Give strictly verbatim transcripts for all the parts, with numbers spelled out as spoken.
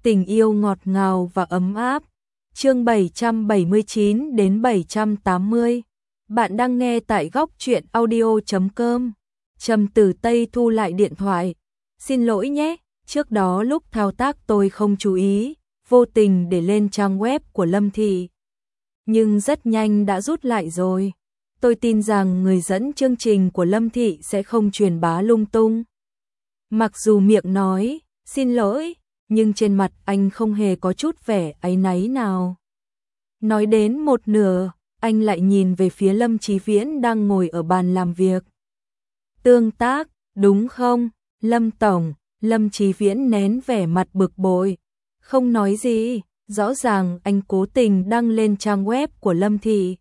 Tình yêu ngọt ngào và ấm áp. Chương bảy trăm bảy mươi chín đến bảy trăm tám mươi. Bạn đang nghe tại góc truyện audio chấm com. Trầm Tử Tây thu lại điện thoại. Xin lỗi nhé, trước đó lúc thao tác tôi không chú ý, vô tình để lên trang web của Lâm Thị. Nhưng rất nhanh đã rút lại rồi. Tôi tin rằng người dẫn chương trình của Lâm Thị sẽ không truyền bá lung tung. Mặc dù miệng nói, xin lỗi, nhưng trên mặt anh không hề có chút vẻ áy náy nào. Nói đến một nửa, anh lại nhìn về phía Lâm Chí Viễn đang ngồi ở bàn làm việc. Tương tác, đúng không, Lâm Tổng? Lâm Chí Viễn nén vẻ mặt bực bội, không nói gì, rõ ràng anh cố tình đăng lên trang web của Lâm Thị.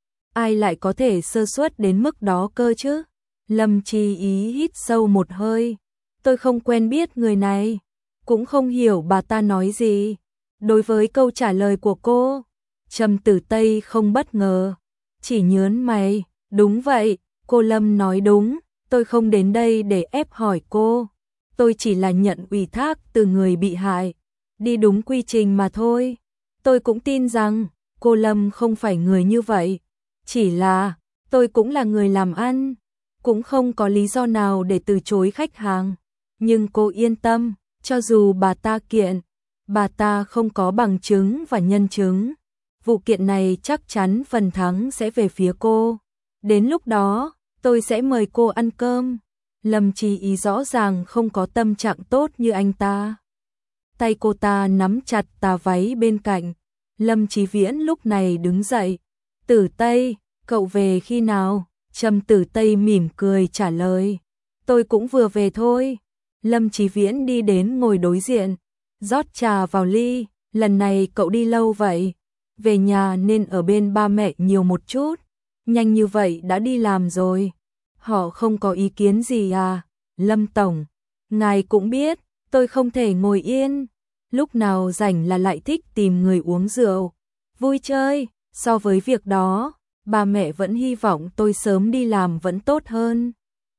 Ai lại có thể sơ suất đến mức đó cơ chứ? Lâm Chí Ý hít sâu một hơi, tôi không quen biết người này, cũng không hiểu bà ta nói gì. Đối với câu trả lời của cô, Trầm Tử Tây không bất ngờ, chỉ nhớn mày, đúng vậy, cô Lâm nói đúng, tôi không đến đây để ép hỏi cô, tôi chỉ là nhận ủy thác từ người bị hại, đi đúng quy trình mà thôi. Tôi cũng tin rằng cô Lâm không phải người như vậy, chỉ là tôi cũng là người làm ăn, cũng không có lý do nào để từ chối khách hàng. Nhưng cô yên tâm, cho dù bà ta kiện, bà ta không có bằng chứng và nhân chứng, vụ kiện này chắc chắn phần thắng sẽ về phía cô. Đến lúc đó, tôi sẽ mời cô ăn cơm. Lâm Chí Ý rõ ràng không có tâm trạng tốt như anh ta. Tay cô ta nắm chặt tà váy bên cạnh. Lâm Chí Viễn lúc này đứng dậy. Tử Tây, cậu về khi nào? Trầm Tử Tây mỉm cười trả lời. Tôi cũng vừa về thôi. Lâm Chí Viễn đi đến ngồi đối diện, rót trà vào ly. Lần này cậu đi lâu vậy? Về nhà nên ở bên ba mẹ nhiều một chút. Nhanh như vậy đã đi làm rồi. Họ không có ý kiến gì à? Lâm Tổng, ngài cũng biết, tôi không thể ngồi yên. Lúc nào rảnh là lại thích tìm người uống rượu, vui chơi. So với việc đó, ba mẹ vẫn hy vọng tôi sớm đi làm vẫn tốt hơn.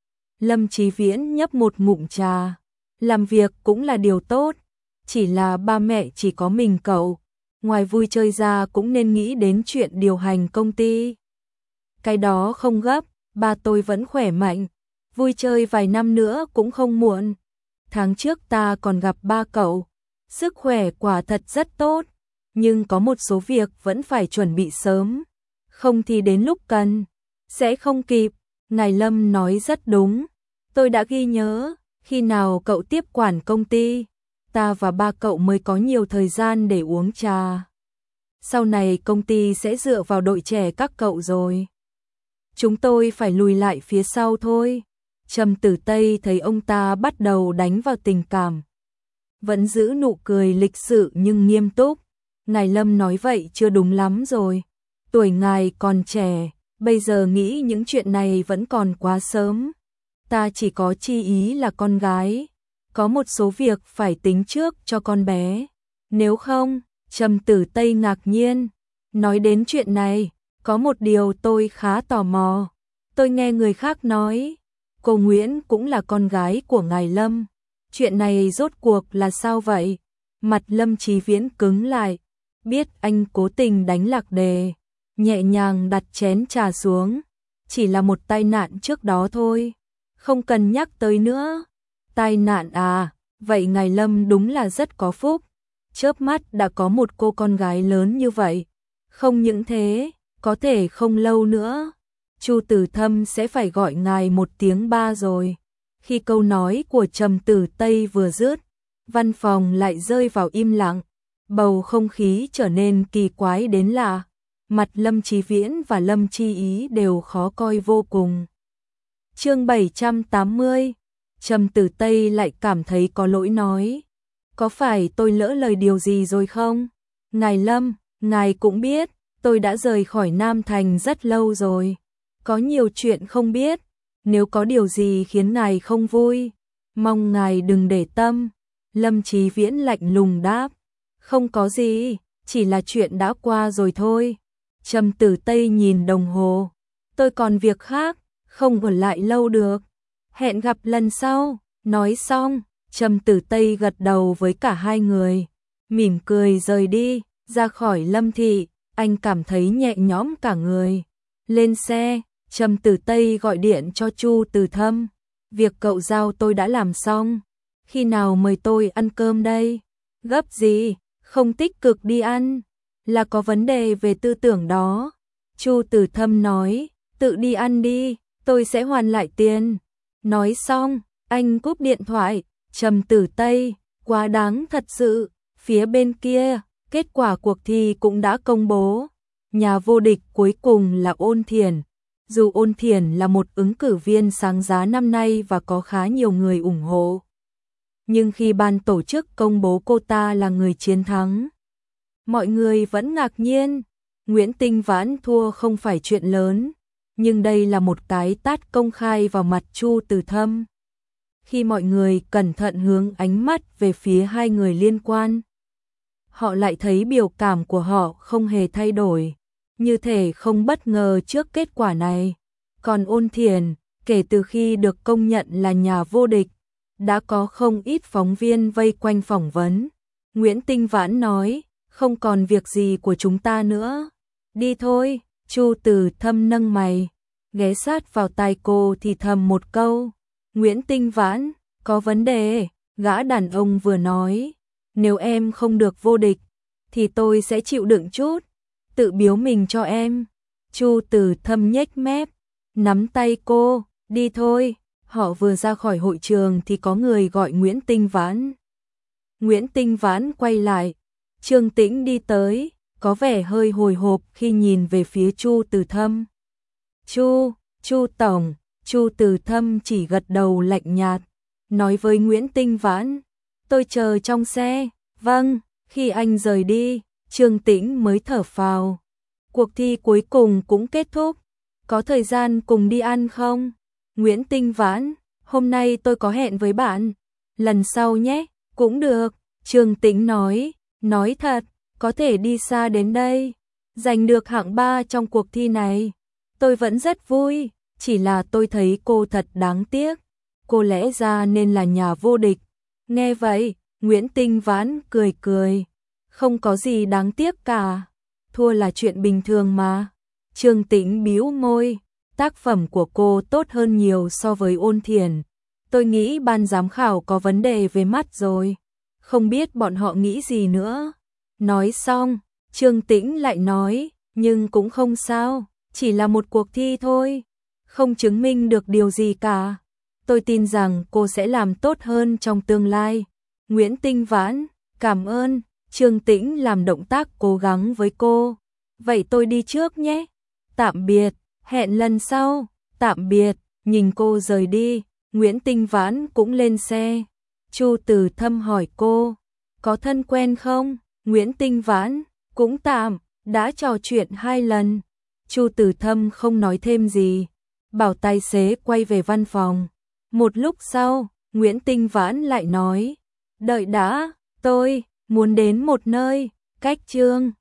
Lâm Chí Viễn nhấp một ngụm trà. Làm việc cũng là điều tốt, chỉ là ba mẹ chỉ có mình cậu, ngoài vui chơi ra cũng nên nghĩ đến chuyện điều hành công ty. Cái đó không gấp, ba tôi vẫn khỏe mạnh, vui chơi vài năm nữa cũng không muộn. Tháng trước ta còn gặp ba cậu, sức khỏe quả thật rất tốt, nhưng có một số việc vẫn phải chuẩn bị sớm, không thì đến lúc cần, sẽ không kịp. Ngài Lâm nói rất đúng, tôi đã ghi nhớ. Khi nào cậu tiếp quản công ty, ta và ba cậu mới có nhiều thời gian để uống trà. Sau này công ty sẽ dựa vào đội trẻ các cậu rồi. Chúng tôi phải lùi lại phía sau thôi. Trầm Tử Tây thấy ông ta bắt đầu đánh vào tình cảm, vẫn giữ nụ cười lịch sự nhưng nghiêm túc. Ngài Lâm nói vậy chưa đúng lắm rồi. Tuổi ngài còn trẻ, bây giờ nghĩ những chuyện này vẫn còn quá sớm. Ta chỉ có chi ý là con gái, có một số việc phải tính trước cho con bé. Nếu không, Trầm Tử Tây ngạc nhiên. Nói đến chuyện này, có một điều tôi khá tò mò. Tôi nghe người khác nói, cô Nguyễn cũng là con gái của ngài Lâm. Chuyện này rốt cuộc là sao vậy? Mặt Lâm Chí Viễn cứng lại, biết anh cố tình đánh lạc đề, nhẹ nhàng đặt chén trà xuống. Chỉ là một tai nạn trước đó thôi, không cần nhắc tới nữa. Tai nạn à? Vậy ngài Lâm đúng là rất có phúc, chớp mắt đã có một cô con gái lớn như vậy. Không những thế, có thể không lâu nữa, Chu Tử Thâm sẽ phải gọi ngài một tiếng ba rồi. Khi câu nói của Trầm Tử Tây vừa dứt, văn phòng lại rơi vào im lặng, bầu không khí trở nên kỳ quái đến lạ. Mặt Lâm Chí Viễn và Lâm Chi Ý đều khó coi vô cùng. Chương bảy trăm tám mươi. Trầm Tử Tây lại cảm thấy có lỗi nói, có phải tôi lỡ lời điều gì rồi không? Ngài Lâm, ngài cũng biết, tôi đã rời khỏi Nam Thành rất lâu rồi, có nhiều chuyện không biết. Nếu có điều gì khiến ngài không vui, mong ngài đừng để tâm. Lâm Chí Viễn lạnh lùng đáp, không có gì, chỉ là chuyện đã qua rồi thôi. Trầm Tử Tây nhìn đồng hồ, tôi còn việc khác, không ở lại lâu được. Hẹn gặp lần sau. Nói xong, Trầm Tử Tây gật đầu với cả hai người. mỉm cười rời đi, ra khỏi Lâm thị, anh cảm thấy nhẹ nhõm cả người. Lên xe, Trầm Tử Tây gọi điện cho Chu Từ Thâm, việc cậu giao tôi đã làm xong, khi nào mời tôi ăn cơm đây? Gấp gì, không tích cực đi ăn, là có vấn đề về tư tưởng đó. Chu Từ Thâm nói, tự đi ăn đi, tôi sẽ hoàn lại tiền. Nói xong, anh cúp điện thoại. Trầm Tử Tây, quá đáng thật sự. Phía bên kia, kết quả cuộc thi cũng đã công bố. Nhà vô địch cuối cùng là Ôn Thiển. Dù Ôn Thiển là một ứng cử viên sáng giá năm nay và có khá nhiều người ủng hộ, nhưng khi ban tổ chức công bố cô ta là người chiến thắng, mọi người vẫn ngạc nhiên. Nguyễn Tinh Vãn thua không phải chuyện lớn, nhưng đây là một cái tát công khai vào mặt Chu Từ Thâm. Khi mọi người cẩn thận hướng ánh mắt về phía hai người liên quan, họ lại thấy biểu cảm của họ không hề thay đổi, như thể không bất ngờ trước kết quả này. Còn Ôn Thiển, kể từ khi được công nhận là nhà vô địch, đã có không ít phóng viên vây quanh phỏng vấn. Nguyễn Tinh Vãn nói, không còn việc gì của chúng ta nữa, đi thôi. Chu Từ Thâm nâng mày, ghé sát vào tai cô thì thầm một câu. Nguyễn Tinh Vãn, có vấn đề. Gã đàn ông vừa nói, nếu em không được vô địch, thì tôi sẽ chịu đựng chút, tự biếu mình cho em. Chu Từ Thâm nhếch mép, nắm tay cô, đi thôi. Họ vừa ra khỏi hội trường thì có người gọi Nguyễn Tinh Vãn. Nguyễn Tinh Vãn quay lại, Trương Tĩnh đi tới, có vẻ hơi hồi hộp khi nhìn về phía Chu Từ Thâm. Chu, Chu Tổng. Chu Từ Thâm chỉ gật đầu lạnh nhạt, nói với Nguyễn Tinh Vãn, tôi chờ trong xe. Vâng. Khi anh rời đi, Trương Tĩnh mới thở phào. Cuộc thi cuối cùng cũng kết thúc, có thời gian cùng đi ăn không? Nguyễn Tinh Vãn, hôm nay tôi có hẹn với bạn, lần sau nhé. Cũng được, Trương Tĩnh nói, nói thật, có thể đi xa đến đây, giành được hạng ba trong cuộc thi này, tôi vẫn rất vui, chỉ là tôi thấy cô thật đáng tiếc, cô lẽ ra nên là nhà vô địch. Nghe vậy, Nguyễn Tinh Vãn cười cười, không có gì đáng tiếc cả, thua là chuyện bình thường mà. Trương Tĩnh bĩu môi, tác phẩm của cô tốt hơn nhiều so với Ôn Thiển, tôi nghĩ ban giám khảo có vấn đề về mắt rồi, không biết bọn họ nghĩ gì nữa. Nói xong, Trương Tĩnh lại nói, nhưng cũng không sao, chỉ là một cuộc thi thôi, không chứng minh được điều gì cả. Tôi tin rằng cô sẽ làm tốt hơn trong tương lai. Nguyễn Tinh Vãn, cảm ơn. Trương Tĩnh làm động tác cố gắng với cô. Vậy tôi đi trước nhé. Tạm biệt, hẹn lần sau. Tạm biệt, nhìn cô rời đi, Nguyễn Tinh Vãn cũng lên xe. Chu Từ Thâm hỏi cô, có thân quen không? Nguyễn Tinh Vãn, cũng tạm, đã trò chuyện hai lần. Chu Từ Thâm không nói thêm gì, bảo tài xế quay về văn phòng. Một lúc sau, Nguyễn Tinh Vãn lại nói, đợi đã, tôi muốn đến một nơi, cách Trương